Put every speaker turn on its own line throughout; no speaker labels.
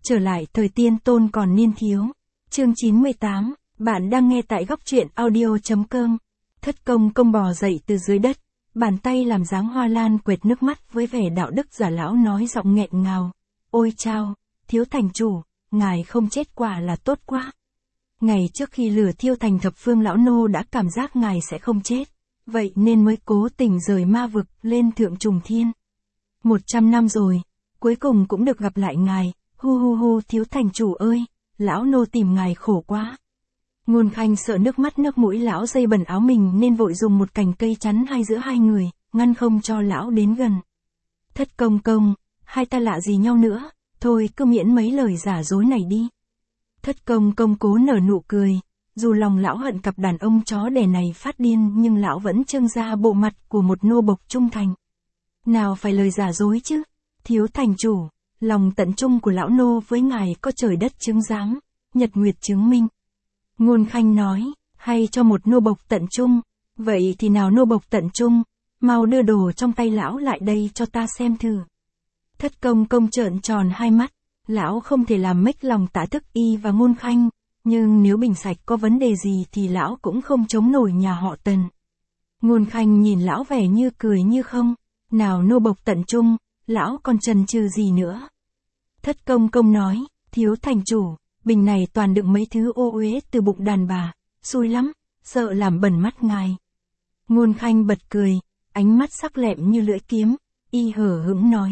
Trở lại thời tiên tôn còn niên thiếu. Chương 98, bạn đang nghe tại góc truyện audio.com. Thất công công bò dậy từ dưới đất, bàn tay làm dáng hoa lan quệt nước mắt với vẻ đạo đức giả lão nói giọng nghẹn ngào. Ôi chao, thiếu thành chủ, ngài không chết quả là tốt quá. Ngày trước khi lửa thiêu thành thập phương lão nô đã cảm giác ngài sẽ không chết, vậy nên mới cố tình rời ma vực lên thượng trùng thiên. 100 năm rồi, cuối cùng cũng được gặp lại ngài. Hu hu hu, thiếu thành chủ ơi, lão nô tìm ngài khổ quá. Ngôn Khanh sợ nước mắt nước mũi lão dây bẩn áo mình nên vội dùng một cành cây chắn hai giữa hai người, ngăn không cho lão đến gần. Thất công công, hai ta lạ gì nhau nữa, thôi cứ miễn mấy lời giả dối này đi. Thất công công cố nở nụ cười, dù lòng lão hận cặp đàn ông chó đẻ này phát điên nhưng lão vẫn trưng ra bộ mặt của một nô bộc trung thành. Nào phải lời giả dối chứ, thiếu thành chủ. Lòng tận trung của lão nô với ngài có trời đất chứng giám, nhật nguyệt chứng minh. Ngôn Khanh nói, hay cho một nô bộc tận trung, vậy thì nào nô bộc tận trung, mau đưa đồ trong tay lão lại đây cho ta xem thử. Thất công công trợn tròn hai mắt, lão không thể làm mếch lòng Tả Thức Y và Ngôn Khanh, nhưng nếu bình sạch có vấn đề gì thì lão cũng không chống nổi nhà họ Tần. Ngôn Khanh nhìn lão vẻ như cười như không, nào nô bộc tận trung. Lão còn chần chừ gì nữa? Thất công công nói, thiếu thành chủ, bình này toàn đựng mấy thứ ô uế từ bụng đàn bà, xui lắm, sợ làm bẩn mắt ngài. Ngôn Khanh bật cười, ánh mắt sắc lẹm như lưỡi kiếm, y hở hững nói.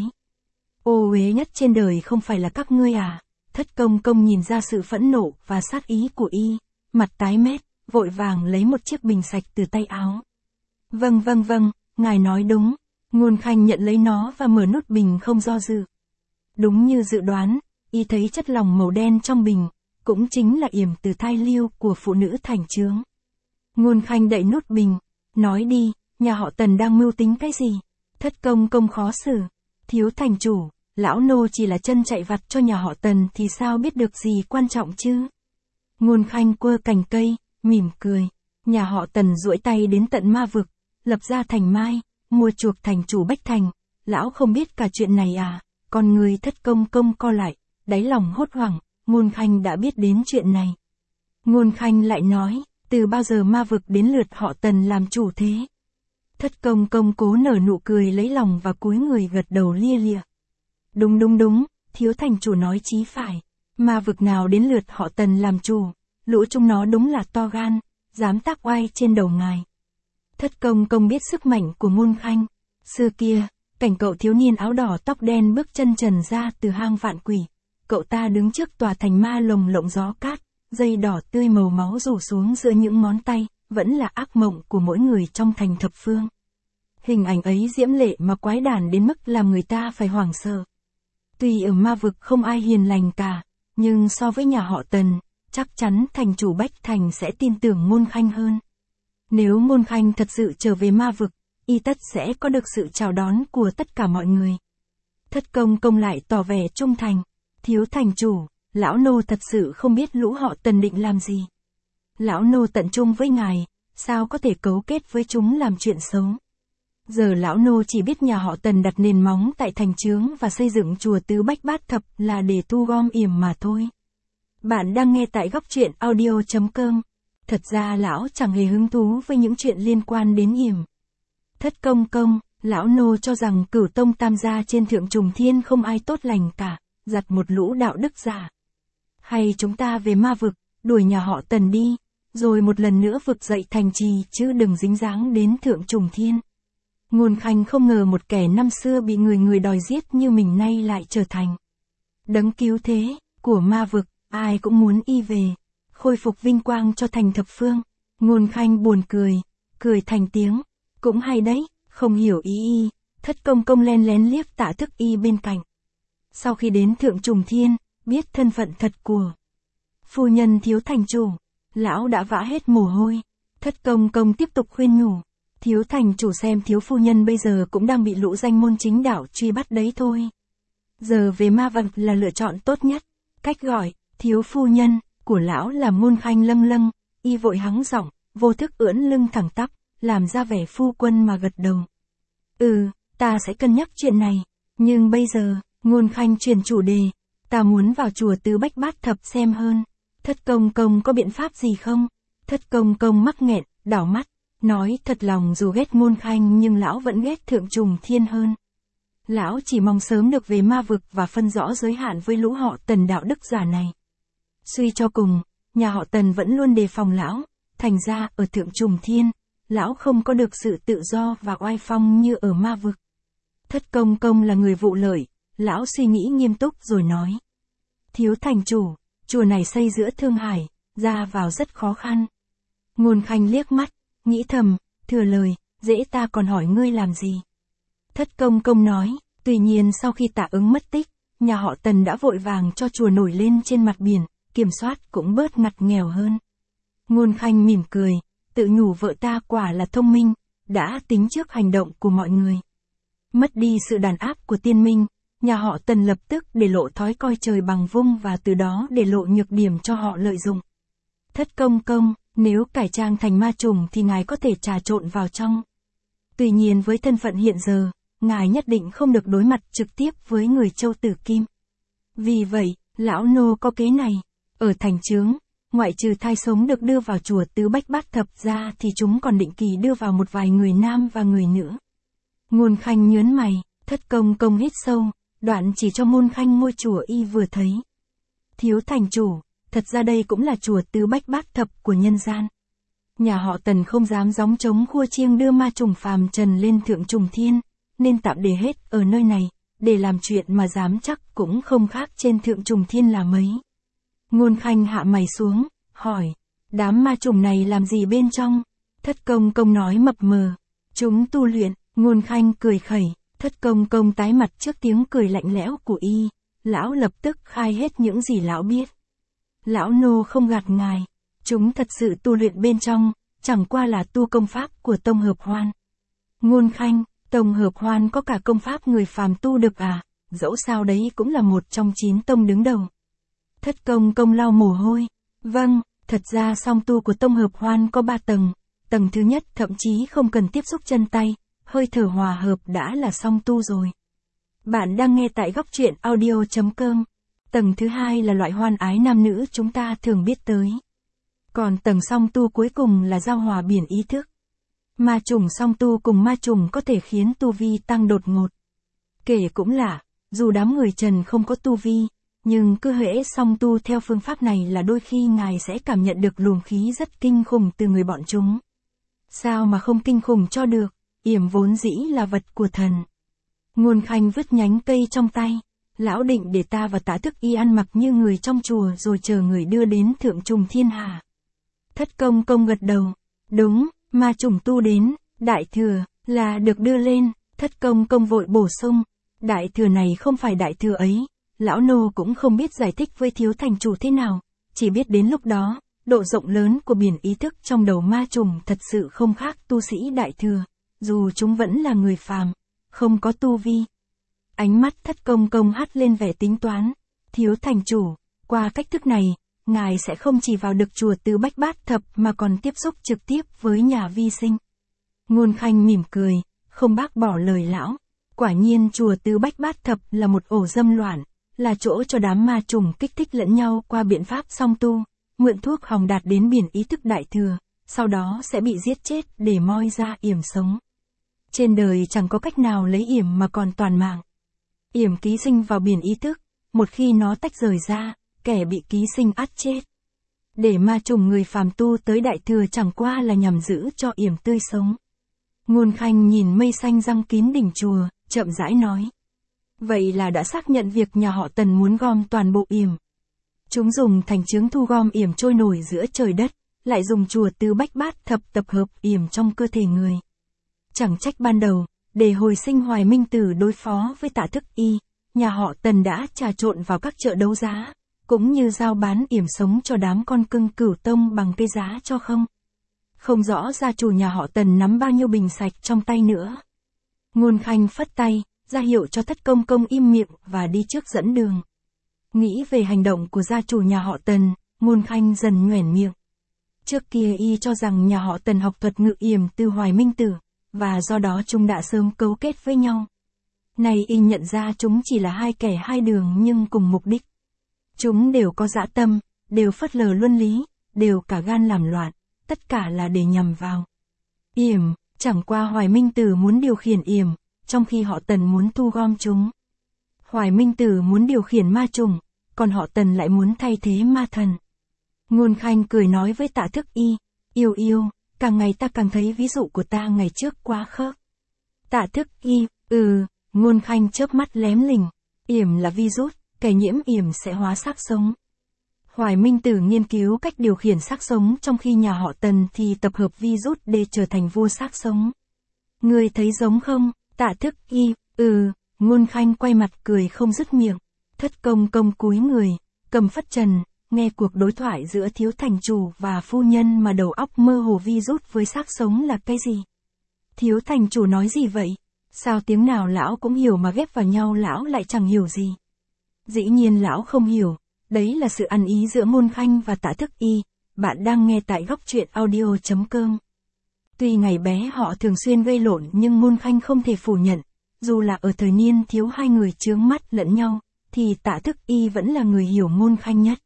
Ô uế nhất trên đời không phải là các ngươi à? Thất công công nhìn ra sự phẫn nộ và sát ý của y, mặt tái mét, vội vàng lấy một chiếc bình sạch từ tay áo. Vâng, ngài nói đúng. Ngôn Khanh nhận lấy nó và mở nút bình không do dự. Đúng như dự đoán, y thấy chất lỏng màu đen trong bình, cũng chính là yểm từ thai liêu của phụ nữ thành chướng. Ngôn Khanh đậy nút bình, nói đi, nhà họ Tần đang mưu tính cái gì? Thất công công khó xử, thiếu thành chủ, lão nô chỉ là chân chạy vặt cho nhà họ Tần thì sao biết được gì quan trọng chứ? Ngôn Khanh quơ cành cây, mỉm cười, nhà họ Tần duỗi tay đến tận ma vực, lập ra thành Mai. Mua chuộc thành chủ Bách Thành, lão không biết cả chuyện này à? Con người thất công công co lại, đáy lòng hốt hoảng, Ngôn Khanh đã biết đến chuyện này. Ngôn Khanh lại nói, từ bao giờ ma vực đến lượt họ Tần làm chủ thế? Thất công công cố nở nụ cười lấy lòng và cúi người gật đầu lia lịa. Đúng, thiếu thành chủ nói chí phải, ma vực nào đến lượt họ Tần làm chủ, lũ chúng nó đúng là to gan, dám tác oai trên đầu ngài. Thất công công biết sức mạnh của Ngôn Khanh. Xưa kia, cảnh cậu thiếu niên áo đỏ tóc đen bước chân trần ra từ hang vạn quỷ. Cậu ta đứng trước tòa thành ma lồng lộng gió cát, dây đỏ tươi màu máu rủ xuống giữa những ngón tay, vẫn là ác mộng của mỗi người trong thành thập phương. Hình ảnh ấy diễm lệ mà quái đản đến mức làm người ta phải hoảng sợ. Tuy ở ma vực không ai hiền lành cả, nhưng so với nhà họ Tần, chắc chắn thành chủ Bách Thành sẽ tin tưởng Ngôn Khanh hơn. Nếu Ngôn Khanh thật sự trở về ma vực, y tất sẽ có được sự chào đón của tất cả mọi người. Thất công công lại tỏ vẻ trung thành. Thiếu thành chủ, lão nô thật sự không biết lũ họ Tần định làm gì. Lão nô tận trung với ngài, sao có thể cấu kết với chúng làm chuyện xấu. Giờ lão nô chỉ biết nhà họ Tần đặt nền móng tại thành chướng và xây dựng chùa Tứ Bách Bát Thập là để thu gom yểm mà thôi. Bạn đang nghe tại góc truyện audio.com. Thật ra lão chẳng hề hứng thú với những chuyện liên quan đến yểm. Thất công công, lão nô cho rằng Cửu Tông Tam gia trên thượng trùng thiên không ai tốt lành cả, giặt một lũ đạo đức giả. Hay chúng ta về ma vực, đuổi nhà họ Tần đi, rồi một lần nữa vực dậy thành trì chứ đừng dính dáng đến thượng trùng thiên. Ngôn Khanh không ngờ một kẻ năm xưa bị người đòi giết như mình nay lại trở thành đấng cứu thế của ma vực, ai cũng muốn y về, khôi phục vinh quang cho thành thập phương. Ngôn Khanh buồn cười thành tiếng, cũng hay đấy, không hiểu ý y. Thất công công len lén liếc Tả Thức Y bên cạnh. Sau khi đến thượng trùng thiên, biết thân phận thật của phu nhân thiếu thành chủ, lão đã vã hết mồ hôi. Thất công công tiếp tục khuyên nhủ, thiếu thành chủ xem thiếu phu nhân bây giờ cũng đang bị lũ danh môn chính đạo truy bắt đấy thôi. Giờ về ma vực là lựa chọn tốt nhất. Cách gọi thiếu phu nhân của lão là Ngôn Khanh lâng, y vội hắng giọng, vô thức ưỡn lưng thẳng tắp, làm ra vẻ phu quân mà gật đầu. Ta sẽ cân nhắc chuyện này, nhưng bây giờ, Ngôn Khanh chuyển chủ đề, ta muốn vào chùa Tứ Bách Bát Thập xem hơn. Thất công công có biện pháp gì không? Thất công công mắc nghẹn, đảo mắt, nói thật lòng dù ghét Ngôn Khanh nhưng lão vẫn ghét Thượng Trùng Thiên hơn. Lão chỉ mong sớm được về ma vực và phân rõ giới hạn với lũ họ Tần đạo đức giả này. Suy cho cùng, nhà họ Tần vẫn luôn đề phòng lão, thành ra ở Thượng Trùng Thiên, lão không có được sự tự do và oai phong như ở ma vực. Thất công công là người vụ lợi, lão suy nghĩ nghiêm túc rồi nói. Thiếu thành chủ, chùa này xây giữa Thương Hải, ra vào rất khó khăn. Ngôn Khanh liếc mắt, nghĩ thầm, thừa lời, dễ ta còn hỏi ngươi làm gì. Thất công công nói, tuy nhiên sau khi Tạ Ứng mất tích, nhà họ Tần đã vội vàng cho chùa nổi lên trên mặt biển, kiểm soát cũng bớt ngặt nghèo hơn. Ngôn Khanh mỉm cười, tự nhủ vợ ta quả là thông minh, đã tính trước hành động của mọi người. Mất đi sự đàn áp của tiên minh, nhà họ Tần lập tức để lộ thói coi trời bằng vung và từ đó để lộ nhược điểm cho họ lợi dụng. Thất công công, nếu cải trang thành ma trùng thì ngài có thể trà trộn vào trong. Tuy nhiên với thân phận hiện giờ, ngài nhất định không được đối mặt trực tiếp với người Châu Tử Kim. Vì vậy, lão nô có kế này, ở thành trướng, ngoại trừ thai sống được đưa vào chùa Tứ Bách Bát Thập ra thì chúng còn định kỳ đưa vào một vài người nam và người nữ. Ngôn Khanh nhớn mày, thất công công hít sâu, đoạn chỉ cho Ngôn Khanh ngôi chùa y vừa thấy. Thiếu thành chủ, thật ra đây cũng là chùa Tứ Bách Bát Thập của nhân gian. Nhà họ Tần không dám gióng trống khua chiêng đưa ma trùng phàm trần lên Thượng Trùng Thiên, nên tạm để hết ở nơi này, để làm chuyện mà dám chắc cũng không khác trên Thượng Trùng Thiên là mấy. Ngôn Khanh hạ mày xuống, hỏi, đám ma trùng này làm gì bên trong? Thất công công nói mập mờ, chúng tu luyện. Ngôn Khanh cười khẩy, thất công công tái mặt trước tiếng cười lạnh lẽo của y, lão lập tức khai hết những gì lão biết. Lão nô không gạt ngài, chúng thật sự tu luyện bên trong, chẳng qua là tu công pháp của Tông Hợp Hoan. Ngôn Khanh, Tông Hợp Hoan có cả công pháp người phàm tu được à, dẫu sao đấy cũng là một trong 9 tông đứng đầu. Thất công công lau mồ hôi, vâng, thật ra song tu của Tông Hợp Hoan có 3 tầng, tầng thứ nhất thậm chí không cần tiếp xúc chân tay. Hơi thở hòa hợp đã là song tu rồi. Bạn đang nghe tại góc truyện audio.com. Tầng thứ hai là loại hoan ái nam nữ chúng ta thường biết tới. Còn tầng song tu cuối cùng là giao hòa biển ý thức. Ma trùng song tu cùng ma trùng có thể khiến tu vi tăng đột ngột. Kể cũng lạ, dù đám người Trần không có tu vi, nhưng cứ hễ song tu theo phương pháp này là đôi khi ngài sẽ cảm nhận được luồng khí rất kinh khủng từ người bọn chúng. Sao mà không kinh khủng cho được? Yểm vốn dĩ là vật của thần. Ngôn Khanh vứt nhánh cây trong tay. Lão định để ta và Tạ Thức Y ăn mặc như người trong chùa rồi chờ người đưa đến Thượng Trùng Thiên hả? Thất công công gật đầu. Đúng, ma trùng tu đến, đại thừa, là được đưa lên. Thất công công vội bổ sung. Đại thừa này không phải đại thừa ấy. Lão nô cũng không biết giải thích với thiếu thành chủ thế nào. Chỉ biết đến lúc đó, độ rộng lớn của biển ý thức trong đầu ma trùng thật sự không khác tu sĩ đại thừa. Dù chúng vẫn là người phàm, không có tu vi. Ánh mắt thất công công hắt lên vẻ tính toán. Thiếu thành chủ, qua cách thức này, ngài sẽ không chỉ vào được chùa Tứ Bách Bát Thập mà còn tiếp xúc trực tiếp với nhà vi sinh. Ngôn Khanh mỉm cười, không bác bỏ lời lão. Quả nhiên chùa Tứ Bách Bát Thập là một ổ dâm loạn, là chỗ cho đám ma trùng kích thích lẫn nhau qua biện pháp song tu, mượn thuốc hòng đạt đến biển ý thức đại thừa, sau đó sẽ bị giết chết để moi ra yểm sống. Trên đời chẳng có cách nào lấy yểm mà còn toàn mạng. Yểm ký sinh vào biển ý thức, một khi nó tách rời ra, kẻ bị ký sinh ắt chết. Để ma trùng người phàm tu tới đại thừa chẳng qua là nhằm giữ cho yểm tươi sống. Ngôn Khanh nhìn mây xanh răng kín đỉnh chùa, chậm rãi nói. Vậy là đã xác nhận việc nhà họ Tần muốn gom toàn bộ yểm. Chúng dùng thành chướng thu gom yểm trôi nổi giữa trời đất, lại dùng chùa Tứ Bách Bát Thập tập hợp yểm trong cơ thể người. Chẳng trách ban đầu, để hồi sinh Hoài Minh Tử đối phó với Tạ Thức Y, nhà họ Tần đã trà trộn vào các chợ đấu giá, cũng như giao bán yểm sống cho đám con cưng Cửu Tông bằng cái giá cho không. Không rõ gia chủ nhà họ Tần nắm bao nhiêu bình sạch trong tay nữa. Ngôn Khanh phất tay, ra hiệu cho thất công công im miệng và đi trước dẫn đường. Nghĩ về hành động của gia chủ nhà họ Tần, Ngôn Khanh dần nhoẻn miệng. Trước kia y cho rằng nhà họ Tần học thuật ngự yểm từ Hoài Minh Tử, và do đó chúng đã sớm cấu kết với nhau. Nay y nhận ra chúng chỉ là hai kẻ hai đường nhưng cùng mục đích. Chúng đều có dã tâm, đều phớt lờ luân lý, đều cả gan làm loạn, tất cả là để nhằm vào Yểm. Chẳng qua Hoài Minh Tử muốn điều khiển Yểm, trong khi họ Tần muốn thu gom chúng. Hoài Minh Tử muốn điều khiển ma trùng, còn họ Tần lại muốn thay thế ma thần. Ngôn Khanh cười nói với Tạ Thức Y, yêu, càng ngày ta càng thấy ví dụ của ta ngày trước quá khớp. Tạ Thức Y, Ngôn Khanh chớp mắt lém lỉnh, Yểm là virus, kẻ nhiễm Yểm sẽ hóa xác sống. Hoài Minh Tử nghiên cứu cách điều khiển xác sống trong khi nhà họ Tần thì tập hợp virus để trở thành vua xác sống. Ngươi thấy giống không? Tạ Thức Y, Ngôn Khanh quay mặt cười không dứt miệng. Thất Công Công cúi người, cầm phất trần, nghe cuộc đối thoại giữa thiếu thành chủ và phu nhân mà đầu óc mơ hồ virus với xác sống là cái gì? Thiếu thành chủ nói gì vậy? Sao tiếng nào lão cũng hiểu mà ghép vào nhau lão lại chẳng hiểu gì? Dĩ nhiên lão không hiểu, đấy là sự ăn ý giữa Ngôn Khanh và Tạ Thức Y. Bạn đang nghe tại góc truyện audio.com. Tuy ngày bé họ thường xuyên gây lộn nhưng Ngôn Khanh không thể phủ nhận, dù là ở thời niên thiếu hai người chướng mắt lẫn nhau, thì Tạ Thức Y vẫn là người hiểu Ngôn Khanh nhất.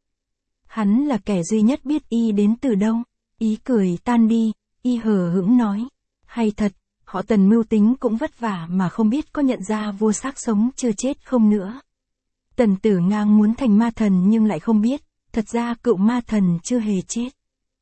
Hắn là kẻ duy nhất biết Y đến từ đâu. Ý cười tan đi, Y hờ hững nói, hay thật, họ Tần mưu tính cũng vất vả mà không biết có nhận ra vua xác sống chưa chết không nữa. Tần Tử Ngang muốn thành ma thần nhưng lại không biết, thật ra cựu ma thần chưa hề chết.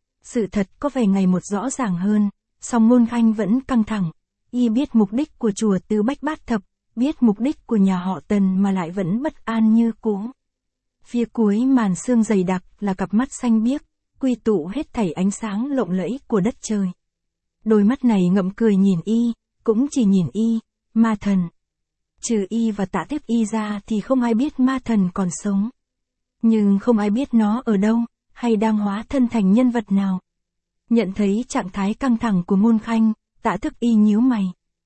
Sự thật có vẻ ngày một rõ ràng hơn, song Ngôn Khanh vẫn căng thẳng. Y biết mục đích của chùa Tứ Bách Bát Thập, biết mục đích của nhà họ Tần mà lại vẫn bất an như cũ. Phía cuối màn sương dày đặc là cặp mắt xanh biếc, quy tụ hết thảy ánh sáng lộng lẫy của đất trời. Đôi mắt này ngậm cười nhìn Y, cũng chỉ nhìn Y, ma thần. Trừ Y và Tạ Thức Y ra thì không ai biết ma thần còn sống. Nhưng không ai biết nó ở đâu, hay đang hóa thân thành nhân vật nào. Nhận thấy trạng thái căng thẳng của Ngôn Khanh, Tạ Thức Y nhíu mày.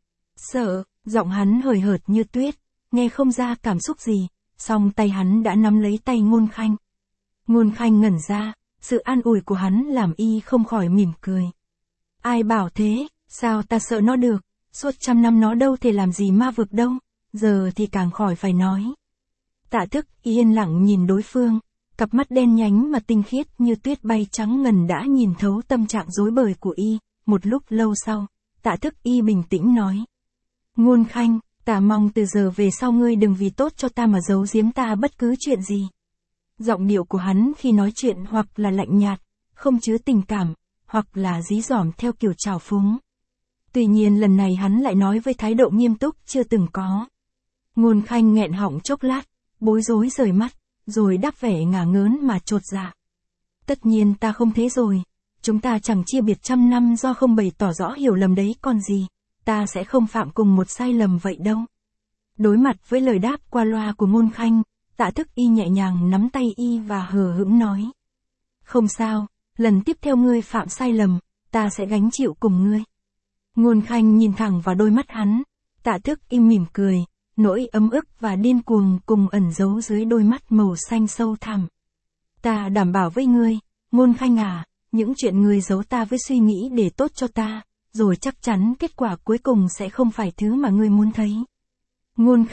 Sợ, giọng hắn hời hợt như tuyết, nghe không ra cảm xúc gì, song tay hắn đã nắm lấy tay Ngôn Khanh. Ngôn Khanh ngẩn ra, sự an ủi của hắn làm Y không khỏi mỉm cười. Ai bảo thế, sao ta sợ nó được, suốt 100 năm nó đâu thể làm gì ma vực đâu, giờ thì càng khỏi phải nói. Tạ Thức Y yên lặng nhìn đối phương, cặp mắt đen nhánh mà tinh khiết như tuyết bay trắng ngần đã nhìn thấu tâm trạng rối bời của Y. Một lúc lâu sau, Tạ Thức Y bình tĩnh nói. Ngôn Khanh, ta mong từ giờ về sau ngươi đừng vì tốt cho ta mà giấu giếm ta bất cứ chuyện gì. Giọng điệu của hắn khi nói chuyện hoặc là lạnh nhạt, không chứa tình cảm, hoặc là dí dỏm theo kiểu trào phúng. Tuy nhiên lần này hắn lại nói với thái độ nghiêm túc chưa từng có. Ngôn Khanh nghẹn họng chốc lát, bối rối rời mắt, rồi đáp vẻ ngả ngớn mà chột dạ. Tất nhiên ta không thế rồi, chúng ta chẳng chia biệt 100 năm do không bày tỏ rõ hiểu lầm đấy còn gì, ta sẽ không phạm cùng một sai lầm vậy đâu. Đối mặt với lời đáp qua loa của Ngôn Khanh, Tạ Thức Y nhẹ nhàng nắm tay Y và hờ hững nói. Không sao, lần tiếp theo ngươi phạm sai lầm, ta sẽ gánh chịu cùng ngươi. Ngôn Khanh nhìn thẳng vào đôi mắt hắn, Tạ Thức Y mỉm cười, nỗi ấm ức và điên cuồng cùng ẩn giấu dưới đôi mắt màu xanh sâu thẳm. Ta đảm bảo với ngươi, Ngôn Khanh à, những chuyện ngươi giấu ta với suy nghĩ để tốt cho ta, rồi chắc chắn kết quả cuối cùng sẽ không phải thứ mà ngươi muốn thấy. Ngôn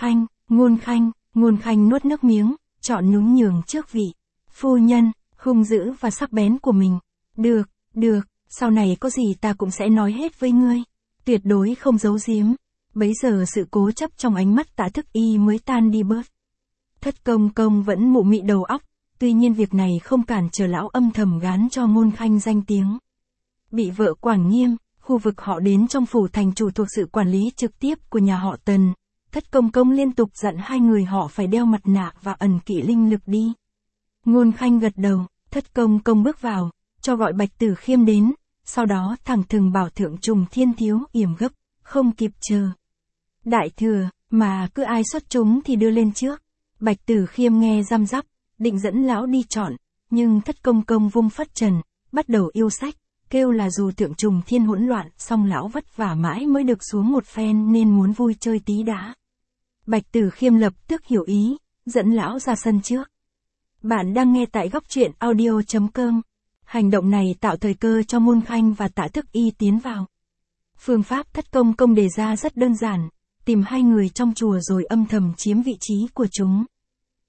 Khanh nuốt nước miếng, chọn nhún nhường trước vị phu nhân, hung dữ và sắc bén của mình. Được, sau này có gì ta cũng sẽ nói hết với ngươi, tuyệt đối không giấu giếm. Bấy giờ sự cố chấp trong ánh mắt Tạ Thức Y mới tan đi bớt. Thất Công Công vẫn mụ mị đầu óc, tuy nhiên việc này không cản trở lão âm thầm gán cho Ngôn Khanh danh tiếng. Bị vợ quản nghiêm, khu vực họ đến trong phủ thành chủ thuộc sự quản lý trực tiếp của nhà họ Tần. Thất Công Công liên tục dặn hai người họ phải đeo mặt nạ và ẩn kỵ linh lực đi. Ngôn Khanh gật đầu, Thất Công Công bước vào, cho gọi Bạch Tử Khiêm đến, sau đó thẳng thừng bảo Thượng Trùng Thiên Thiếu yểm gấp, không kịp chờ. Đại thừa, mà cứ ai xuất chúng thì đưa lên trước. Bạch Tử Khiêm nghe răm rắp, định dẫn lão đi chọn, nhưng Thất Công Công vung phất trần, bắt đầu yêu sách, kêu là dù Thượng Trùng Thiên hỗn loạn, song lão vất vả mãi mới được xuống một phen nên muốn vui chơi tí đã. Bạch Tử Khiêm lập tức hiểu ý, dẫn lão ra sân trước. Bạn đang nghe tại góc truyện audio.com. Hành động này tạo thời cơ cho Ngôn Khanh và Tạ Thức Y tiến vào. Phương pháp Thất Công Công đề ra rất đơn giản, tìm hai người trong chùa rồi âm thầm chiếm vị trí của chúng.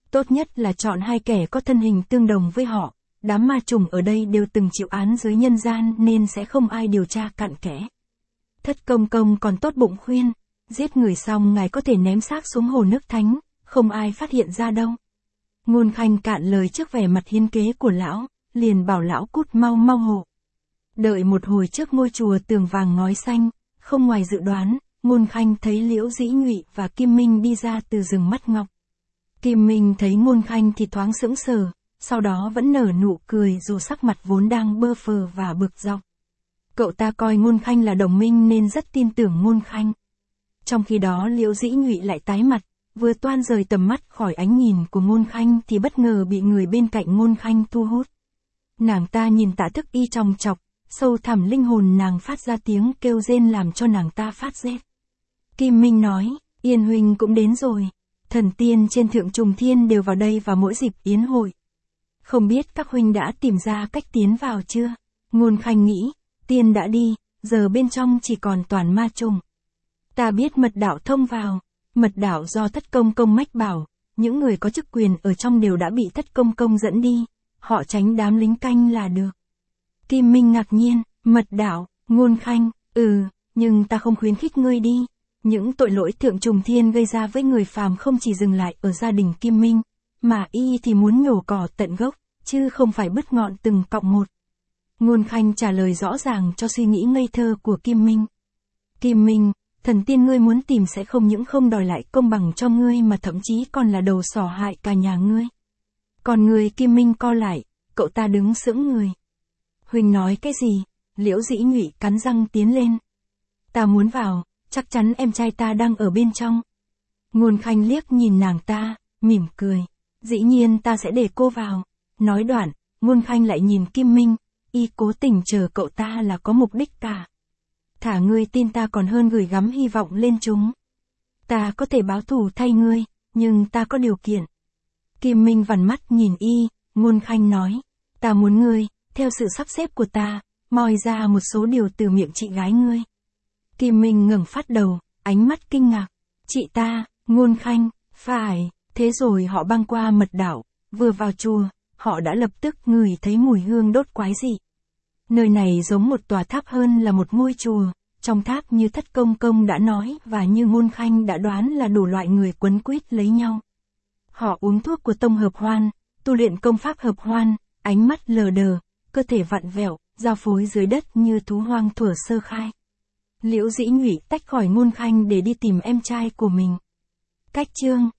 Tốt nhất là chọn hai kẻ có thân hình tương đồng với họ, đám ma trùng ở đây đều từng chịu án dưới nhân gian nên sẽ không ai điều tra cặn kẽ. Thất Công Công còn tốt bụng khuyên, giết người xong ngài có thể ném xác xuống hồ nước thánh, không ai phát hiện ra đâu. Ngôn Khanh cạn lời trước vẻ mặt hiên kế của lão, liền bảo lão cút mau mau hộ. Đợi một hồi trước ngôi chùa tường vàng ngói xanh, không ngoài dự đoán, Ngôn Khanh thấy Liễu Dĩ Nhụy và Kim Minh đi ra từ rừng mắt ngọc. Kim Minh thấy Ngôn Khanh thì thoáng sững sờ, sau đó vẫn nở nụ cười dù sắc mặt vốn đang bơ phờ và bực dọc. Cậu ta coi Ngôn Khanh là đồng minh nên rất tin tưởng Ngôn Khanh. Trong khi đó Liễu Dĩ Nhụy lại tái mặt, vừa toan rời tầm mắt khỏi ánh nhìn của Ngôn Khanh thì bất ngờ bị người bên cạnh Ngôn Khanh thu hút. Nàng ta nhìn Tạ Thức Y chòng chọc, sâu thẳm linh hồn nàng phát ra tiếng kêu rên làm cho nàng ta phát rét. Kim Minh nói, Yên huynh cũng đến rồi. Thần tiên trên Thượng Trùng Thiên đều vào đây vào mỗi dịp yến hội. Không biết các huynh đã tìm ra cách tiến vào chưa? Ngôn Khanh nghĩ, tiên đã đi, giờ bên trong chỉ còn toàn ma trùng. Ta biết mật đạo thông vào, mật đạo do Thất Công Công mách bảo, những người có chức quyền ở trong đều đã bị Thất Công Công dẫn đi, họ tránh đám lính canh là được. Kim Minh ngạc nhiên, mật đạo, Ngôn Khanh, nhưng ta không khuyến khích ngươi đi. Những tội lỗi Thượng Trùng Thiên gây ra với người phàm không chỉ dừng lại ở gia đình Kim Minh, mà y thì muốn nhổ cỏ tận gốc, chứ không phải bứt ngọn từng cọng một. Ngôn Khanh trả lời rõ ràng cho suy nghĩ ngây thơ của Kim Minh. Kim Minh, thần tiên ngươi muốn tìm sẽ không những không đòi lại công bằng cho ngươi mà thậm chí còn là đầu sỏ hại cả nhà ngươi. Còn người Kim Minh co lại, cậu ta đứng sững người. Huynh nói cái gì? Liễu Dĩ Nhụy cắn răng tiến lên. Ta muốn vào, chắc chắn em trai ta đang ở bên trong. Ngôn Khanh liếc nhìn nàng ta, mỉm cười. Dĩ nhiên ta sẽ để cô vào. Nói đoạn, Ngôn Khanh lại nhìn Kim Minh, y cố tình chờ cậu ta là có mục đích cả. Thả ngươi tin ta còn hơn gửi gắm hy vọng lên chúng. Ta có thể báo thù thay ngươi, nhưng ta có điều kiện. Kim Minh vằn mắt nhìn y, Ngôn Khanh nói, ta muốn ngươi, theo sự sắp xếp của ta, moi ra một số điều từ miệng chị gái ngươi. Kim Minh ngẩng phát đầu, ánh mắt kinh ngạc. Chị ta, Ngôn Khanh, phải, thế rồi họ băng qua mật đạo, vừa vào chùa, họ đã lập tức ngửi thấy mùi hương đốt quái dị. Nơi này giống một tòa tháp hơn là một ngôi chùa, trong tháp như Thất Công Công đã nói và như Ngôn Khanh đã đoán là đủ loại người quấn quýt lấy nhau. Họ uống thuốc của tông hợp hoan, tu luyện công pháp hợp hoan, ánh mắt lờ đờ, cơ thể vặn vẹo, giao phối dưới đất như thú hoang thuở sơ khai. Liễu Dĩ Nhụy tách khỏi Ngôn Khanh để đi tìm em trai của mình. Cách chương